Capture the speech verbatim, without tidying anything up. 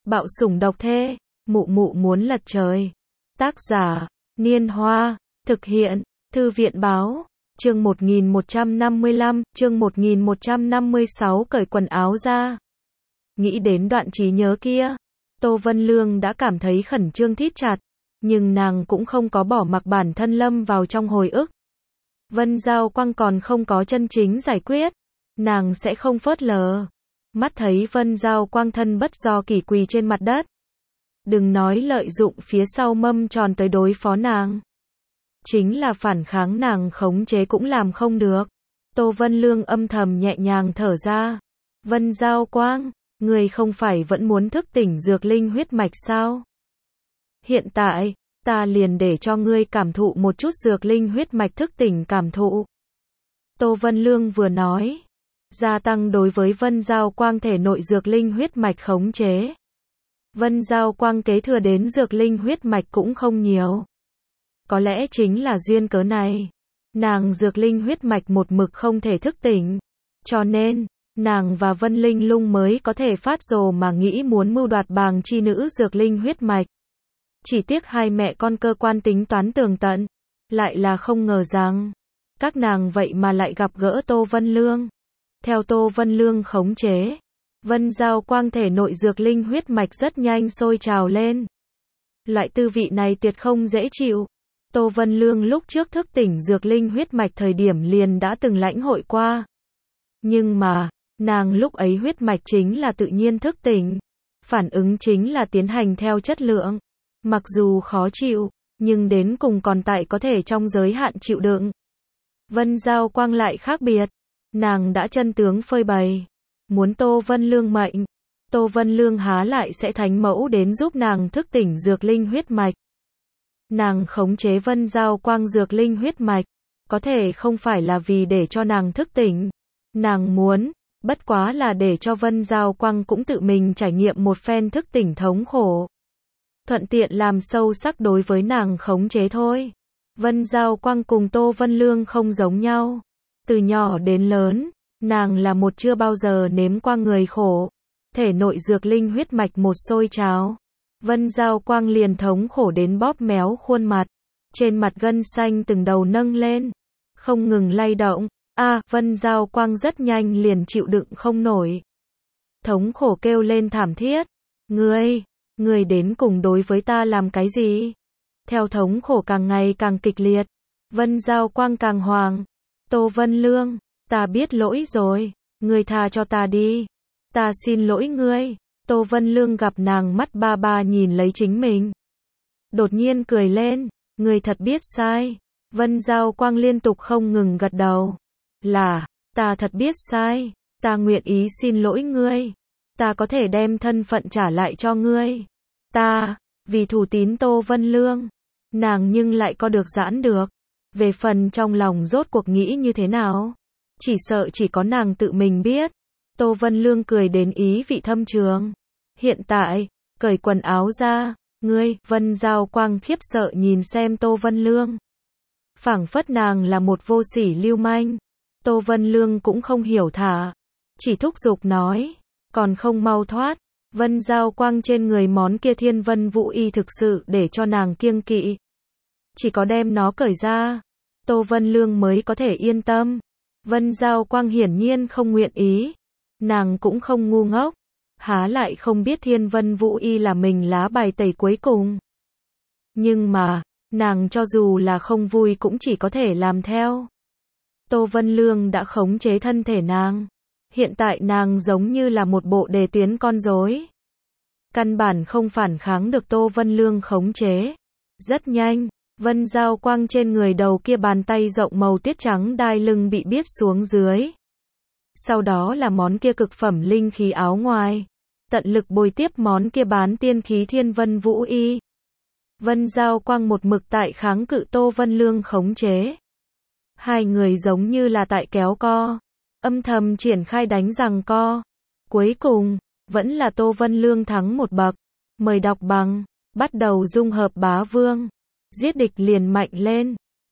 Bạo sủng độc thê, mụ mụ muốn lật trời. Tác giả, Niên Hoa, thực hiện, Thư viện Báo, chương một nghìn một trăm năm mươi lăm, chương một nghìn một trăm năm mươi sáu cởi quần áo ra. Nghĩ đến đoạn trí nhớ kia, Tô Vân Lương đã cảm thấy khẩn trương thít chặt, nhưng nàng cũng không có bỏ mặc bản thân lâm vào trong hồi ức. Vân Giao Quang còn không có chân chính giải quyết, nàng sẽ không phớt lờ. Mắt thấy Vân Giao Quang thân bất do kỷ quỳ trên mặt đất. Đừng nói lợi dụng phía sau mâm tròn tới đối phó nàng. Chính là phản kháng nàng khống chế cũng làm không được. Tô Vân Lương âm thầm nhẹ nhàng thở ra. Vân Giao Quang, người không phải vẫn muốn thức tỉnh dược linh huyết mạch sao? Hiện tại, ta liền để cho ngươi cảm thụ một chút dược linh huyết mạch thức tỉnh cảm thụ. Tô Vân Lương vừa nói, gia tăng đối với Vân Giao Quang thể nội dược linh huyết mạch khống chế. Vân Giao Quang kế thừa đến dược linh huyết mạch cũng không nhiều. Có lẽ chính là duyên cớ này, nàng dược linh huyết mạch một mực không thể thức tỉnh. Cho nên, nàng và Vân Linh Lung mới có thể phát rồ mà nghĩ muốn mưu đoạt bàng chi nữ dược linh huyết mạch. Chỉ tiếc hai mẹ con cơ quan tính toán tường tận, lại là không ngờ rằng, các nàng vậy mà lại gặp gỡ Tô Vân Lương. Theo Tô Vân Lương khống chế, Vân Giao Quang thể nội dược linh huyết mạch rất nhanh sôi trào lên. Loại tư vị này tuyệt không dễ chịu. Tô Vân Lương lúc trước thức tỉnh dược linh huyết mạch thời điểm liền đã từng lãnh hội qua. Nhưng mà, nàng lúc ấy huyết mạch chính là tự nhiên thức tỉnh. Phản ứng chính là tiến hành theo chất lượng. Mặc dù khó chịu, nhưng đến cùng còn tại có thể trong giới hạn chịu đựng. Vân Giao Quang lại khác biệt. Nàng đã chân tướng phơi bày. Muốn Tô Vân Lương mệnh. Tô Vân Lương há lại sẽ thánh mẫu đến giúp nàng thức tỉnh dược linh huyết mạch. Nàng khống chế Vân Giao Quang dược linh huyết mạch. Có thể không phải là vì để cho nàng thức tỉnh. Nàng muốn, bất quá là để cho Vân Giao Quang cũng tự mình trải nghiệm một phen thức tỉnh thống khổ. Thuận tiện làm sâu sắc đối với nàng khống chế thôi. Vân Giao Quang cùng Tô Vân Lương không giống nhau. Từ nhỏ đến lớn, nàng là một chưa bao giờ nếm qua người khổ. Thể nội dược linh huyết mạch một sôi trào. Vân Giao Quang liền thống khổ đến bóp méo khuôn mặt. Trên mặt gân xanh từng đầu nâng lên. Không ngừng lay động. A, à, Vân Giao Quang rất nhanh liền chịu đựng không nổi. Thống khổ kêu lên thảm thiết. Ngươi, ngươi đến cùng đối với ta làm cái gì? Theo thống khổ càng ngày càng kịch liệt. Vân Giao Quang càng hoàng. Tô Vân Lương, ta biết lỗi rồi. Ngươi tha cho ta đi. Ta xin lỗi ngươi. Tô Vân Lương gặp nàng mắt ba ba nhìn lấy chính mình. Đột nhiên cười lên. Ngươi thật biết sai. Vân Giao Quang liên tục không ngừng gật đầu. Là, ta thật biết sai. Ta nguyện ý xin lỗi ngươi. Ta có thể đem thân phận trả lại cho ngươi. Ta, vì thủ tín Tô Vân Lương. Nàng nhưng lại có được giãn được. Về phần trong lòng rốt cuộc nghĩ như thế nào? Chỉ sợ chỉ có nàng tự mình biết. Tô Vân Lương cười đến ý vị thâm trường. Hiện tại, cởi quần áo ra. Ngươi, Vân Giao Quang khiếp sợ nhìn xem Tô Vân Lương. Phảng phất nàng là một vô sỉ lưu manh. Tô Vân Lương cũng không hiểu thả. Chỉ thúc giục nói. Còn không mau thoát. Vân Giao Quang trên người món kia Thiên Vân Vũ Y thực sự để cho nàng kiêng kỵ. Chỉ có đem nó cởi ra, Tô Vân Lương mới có thể yên tâm. Vân Giao Quang hiển nhiên không nguyện ý. Nàng cũng không ngu ngốc. Há lại không biết Thiên Vân Vũ Y là mình lá bài tẩy cuối cùng. Nhưng mà, nàng cho dù là không vui cũng chỉ có thể làm theo. Tô Vân Lương đã khống chế thân thể nàng. Hiện tại nàng giống như là một bộ đề tuyến con rối. Căn bản không phản kháng được Tô Vân Lương khống chế. Rất nhanh, Vân Giao Quang trên người đầu kia bàn tay rộng màu tuyết trắng đai lưng bị biết xuống dưới. Sau đó là món kia cực phẩm linh khí áo ngoài. Tận lực bồi tiếp món kia bán tiên khí Thiên Vân Vũ Y. Vân Giao Quang một mực tại kháng cự Tô Vân Lương khống chế. Hai người giống như là tại kéo co. Âm thầm triển khai đánh giằng co. Cuối cùng, vẫn là Tô Vân Lương thắng một bậc. Mời đọc bằng. Bắt đầu dung hợp bá vương. Giết địch liền mạnh lên.